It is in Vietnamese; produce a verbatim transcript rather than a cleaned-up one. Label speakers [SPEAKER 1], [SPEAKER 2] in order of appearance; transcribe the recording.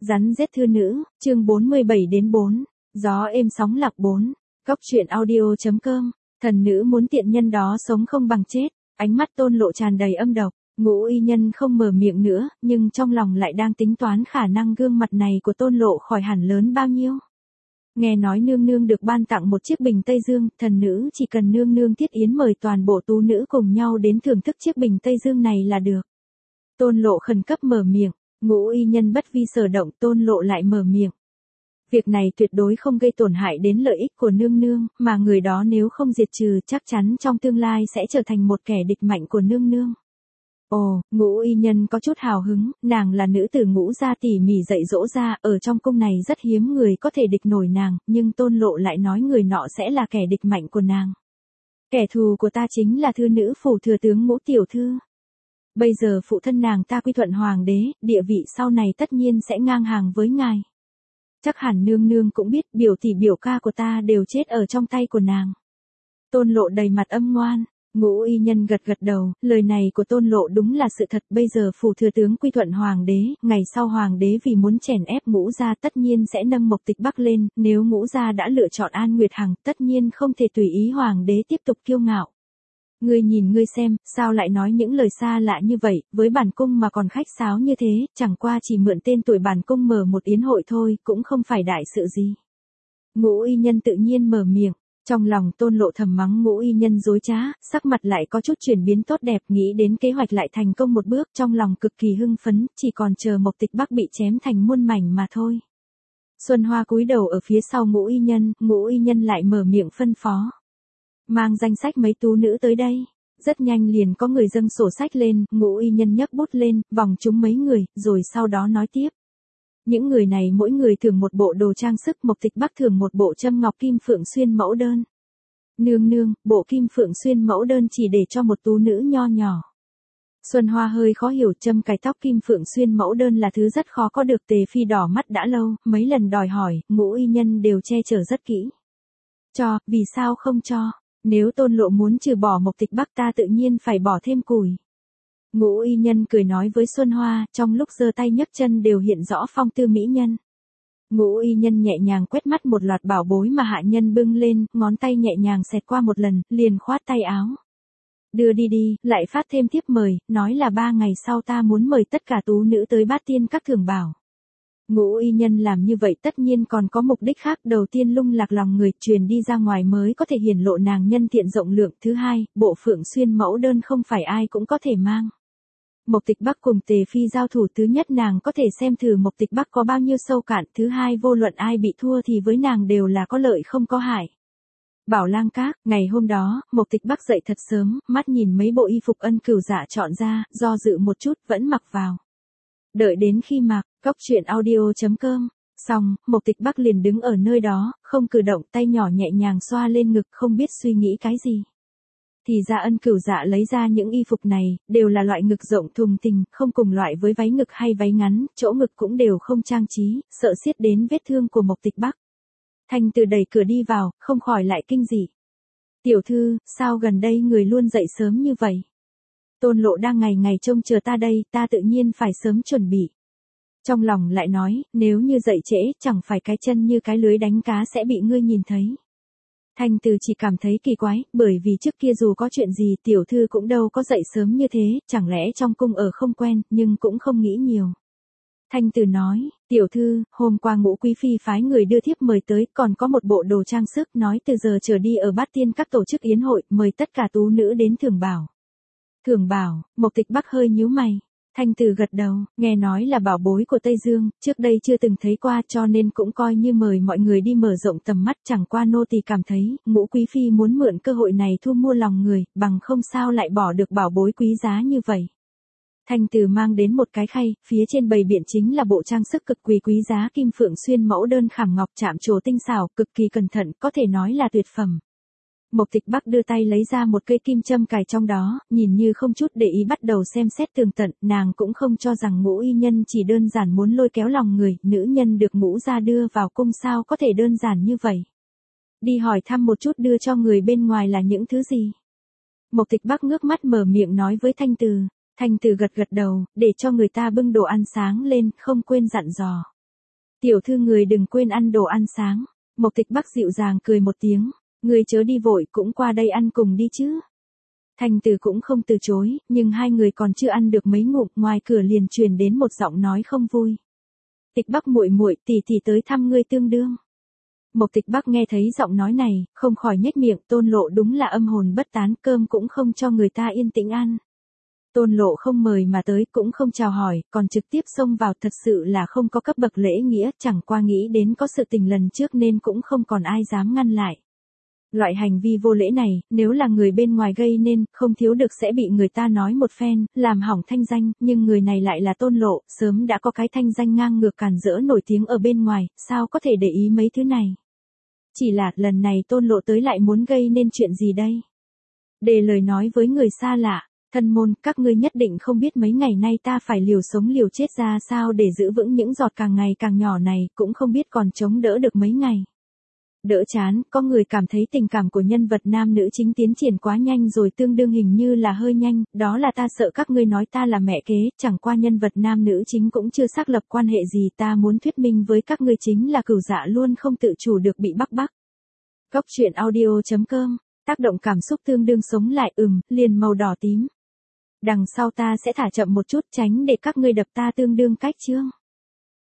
[SPEAKER 1] Rắn giết thư nữ, chương bốn mươi bảy đến bốn. Gió êm sóng lạc bốn. Cốc truyện audio.com. Thần nữ muốn tiện nhân đó sống không bằng chết. Ánh mắt Tôn Lộ tràn đầy âm độc. Ngũ y nhân không mở miệng nữa, nhưng trong lòng lại đang tính toán khả năng gương mặt này của Tôn Lộ khỏi hẳn lớn bao nhiêu. Nghe nói nương nương được ban tặng một chiếc bình Tây Dương, thần nữ chỉ cần nương nương thiết yến mời toàn bộ tú nữ cùng nhau đến thưởng thức chiếc bình Tây Dương này là được. Tôn Lộ khẩn cấp mở miệng. Ngũ y nhân bất vi sở động, Tôn Lộ lại mở miệng. Việc này tuyệt đối không gây tổn hại đến lợi ích của nương nương, mà người đó nếu không diệt trừ chắc chắn trong tương lai sẽ trở thành một kẻ địch mạnh của nương nương. Ồ, Ngũ y nhân có chút hào hứng, nàng là nữ tử Ngũ gia tỉ mỉ dạy dỗ ra, ở trong cung này rất hiếm người có thể địch nổi nàng, nhưng Tôn Lộ lại nói người nọ sẽ là kẻ địch mạnh của nàng. Kẻ thù của ta chính là thư nữ phủ thừa tướng Ngũ tiểu thư. Bây giờ phụ thân nàng ta quy thuận hoàng đế, địa vị sau này tất nhiên sẽ ngang hàng với ngài. Chắc hẳn nương nương cũng biết biểu tỷ biểu ca của ta đều chết ở trong tay của nàng. Tôn Lộ đầy mặt âm ngoan. Ngũ y nhân gật gật đầu, lời này của Tôn Lộ đúng là sự thật. Bây giờ phủ thừa tướng quy thuận hoàng đế, ngày sau hoàng đế vì muốn chèn ép Ngũ gia tất nhiên sẽ nâng Mộc Tịch Bắc lên, nếu Ngũ gia đã lựa chọn An Nguyệt Hằng tất nhiên không thể tùy ý hoàng đế tiếp tục kiêu ngạo. Ngươi nhìn ngươi xem, sao lại nói những lời xa lạ như vậy, với bản cung mà còn khách sáo như thế, chẳng qua chỉ mượn tên tuổi bản cung mở một yến hội thôi, cũng không phải đại sự gì. Ngũ y nhân tự nhiên mở miệng, trong lòng Tôn Lộ thầm mắng Ngũ y nhân dối trá, sắc mặt lại có chút chuyển biến tốt đẹp, nghĩ đến kế hoạch lại thành công một bước, trong lòng cực kỳ hưng phấn, chỉ còn chờ Mộc Tịch Bắc bị chém thành muôn mảnh mà thôi. Xuân Hoa cúi đầu ở phía sau Ngũ y nhân, Ngũ y nhân lại mở miệng phân phó. Mang danh sách mấy tú nữ tới đây. Rất nhanh liền có người dâng sổ sách lên, Ngũ y nhân nhấc bút lên, vòng chúng mấy người, rồi sau đó nói tiếp. Những người này mỗi người thưởng một bộ đồ trang sức, Mộc Tịch Bắc thưởng một bộ châm ngọc kim phượng xuyên mẫu đơn. Nương nương, bộ kim phượng xuyên mẫu đơn chỉ để cho một tú nữ nho nhỏ. Xuân Hoa hơi khó hiểu, châm cài tóc kim phượng xuyên mẫu đơn là thứ rất khó có được. Tề Phi đỏ mắt đã lâu, mấy lần đòi hỏi, Ngũ y nhân đều che chở rất kỹ. Cho, vì sao không cho? Nếu Tôn Lộ muốn trừ bỏ Mộc Tịch Bắc ta tự nhiên phải bỏ thêm củi. Ngũ y nhân cười nói với Xuân Hoa, trong lúc giơ tay nhấc chân đều hiện rõ phong tư mỹ nhân. Ngũ y nhân nhẹ nhàng quét mắt một loạt bảo bối mà hạ nhân bưng lên, ngón tay nhẹ nhàng xẹt qua một lần, liền khoát tay áo. Đưa đi đi, lại phát thêm thiếp mời, nói là ba ngày sau ta muốn mời tất cả tú nữ tới Bát Tiên các thưởng bảo. Ngũ y nhân làm như vậy tất nhiên còn có mục đích khác, đầu tiên lung lạc lòng người, truyền đi ra ngoài mới có thể hiển lộ nàng nhân thiện rộng lượng, thứ hai, bộ phượng xuyên mẫu đơn không phải ai cũng có thể mang. Mộc Tịch Bắc cùng Tề Phi giao thủ, thứ nhất nàng có thể xem thử Mộc Tịch Bắc có bao nhiêu sâu cạn, thứ hai vô luận ai bị thua thì với nàng đều là có lợi không có hại. Bảo Lang Các, ngày hôm đó, Mộc Tịch Bắc dậy thật sớm, mắt nhìn mấy bộ y phục Ân Cửu Dạ chọn ra, do dự một chút vẫn mặc vào. Đợi đến khi mặc, cốc truyện audio.com, xong, Mộc Tịch Bắc liền đứng ở nơi đó, không cử động, tay nhỏ nhẹ nhàng xoa lên ngực, không biết suy nghĩ cái gì. Thì ra Ân Cửu Dạ lấy ra những y phục này, đều là loại ngực rộng thùng thình, không cùng loại với váy ngực hay váy ngắn, chỗ ngực cũng đều không trang trí, sợ xiết đến vết thương của Mộc Tịch Bắc. Thanh Từ đẩy cửa đi vào, không khỏi lại kinh dị. Tiểu thư, sao gần đây người luôn dậy sớm như vậy? Tôn Lộ đang ngày ngày trông chờ ta đây, ta tự nhiên phải sớm chuẩn bị. Trong lòng lại nói, nếu như dậy trễ, chẳng phải cái chân như cái lưới đánh cá sẽ bị ngươi nhìn thấy. Thanh Từ chỉ cảm thấy kỳ quái, bởi vì trước kia dù có chuyện gì tiểu thư cũng đâu có dậy sớm như thế, chẳng lẽ trong cung ở không quen, nhưng cũng không nghĩ nhiều. Thanh Từ nói, tiểu thư, hôm qua Ngũ quý phi phái người đưa thiếp mời tới, còn có một bộ đồ trang sức, nói từ giờ trở đi ở Bát Tiên các tổ chức yến hội, mời tất cả tú nữ đến thưởng bảo. Thưởng bảo, Mộc Tịch Bắc hơi nhíu mày. Thanh Từ gật đầu, nghe nói là bảo bối của Tây Dương, trước đây chưa từng thấy qua cho nên cũng coi như mời mọi người đi mở rộng tầm mắt, chẳng qua nô tỳ cảm thấy, Ngũ quý phi muốn mượn cơ hội này thu mua lòng người, bằng không sao lại bỏ được bảo bối quý giá như vậy. Thanh Từ mang đến một cái khay, phía trên bày biện chính là bộ trang sức cực quý quý giá kim phượng xuyên mẫu đơn khảm ngọc chạm trổ tinh xảo, cực kỳ cẩn thận, có thể nói là tuyệt phẩm. Mộc Tịch Bắc đưa tay lấy ra một cây kim châm cài trong đó, nhìn như không chút để ý bắt đầu xem xét tường tận, nàng cũng không cho rằng Ngũ y nhân chỉ đơn giản muốn lôi kéo lòng người, nữ nhân được Ngũ gia đưa vào cung sao có thể đơn giản như vậy. Đi hỏi thăm một chút đưa cho người bên ngoài là những thứ gì. Mộc Tịch Bắc ngước mắt mở miệng nói với Thanh Từ. Thanh Từ gật gật đầu, để cho người ta bưng đồ ăn sáng lên, không quên dặn dò. Tiểu thư người đừng quên ăn đồ ăn sáng. Mộc Tịch Bắc dịu dàng cười một tiếng, người chớ đi vội, cũng qua đây ăn cùng đi chứ. Thành Từ cũng không từ chối, nhưng hai người còn chưa ăn được mấy ngụm, ngoài cửa liền truyền đến một giọng nói không vui. Tịch Bắc muội muội, tỷ tỷ tới thăm ngươi tương đương. Mộc Tịch Bắc nghe thấy giọng nói này, không khỏi nhếch miệng, Tôn Lộ đúng là âm hồn bất tán, cơm cũng không cho người ta yên tĩnh ăn. Tôn Lộ không mời mà tới, cũng không chào hỏi, còn trực tiếp xông vào, thật sự là không có cấp bậc lễ nghĩa, chẳng qua nghĩ đến có sự tình lần trước nên cũng không còn ai dám ngăn lại. Loại hành vi vô lễ này, nếu là người bên ngoài gây nên, không thiếu được sẽ bị người ta nói một phen, làm hỏng thanh danh, nhưng người này lại là Tôn Lộ, sớm đã có cái thanh danh ngang ngược càn rỡ nổi tiếng ở bên ngoài, sao có thể để ý mấy thứ này. Chỉ là, lần này Tôn Lộ tới lại muốn gây nên chuyện gì đây? Để lời nói với người xa lạ, thân môn, các ngươi nhất định không biết mấy ngày nay ta phải liều sống liều chết ra sao để giữ vững những giọt càng ngày càng nhỏ này, cũng không biết còn chống đỡ được mấy ngày. Đỡ chán, có người cảm thấy tình cảm của nhân vật nam nữ chính tiến triển quá nhanh rồi, tương đương hình như là hơi nhanh, đó là ta sợ các ngươi nói ta là mẹ kế, chẳng qua nhân vật nam nữ chính cũng chưa xác lập quan hệ gì, ta muốn thuyết minh với các ngươi chính là Cửu Dạ luôn không tự chủ được bị bắt bắt. Góc truyện audio chấm com, tác động cảm xúc tương đương sống lại, ừm, liền màu đỏ tím. Đằng sau ta sẽ thả chậm một chút tránh để các ngươi đập ta tương đương cách chương.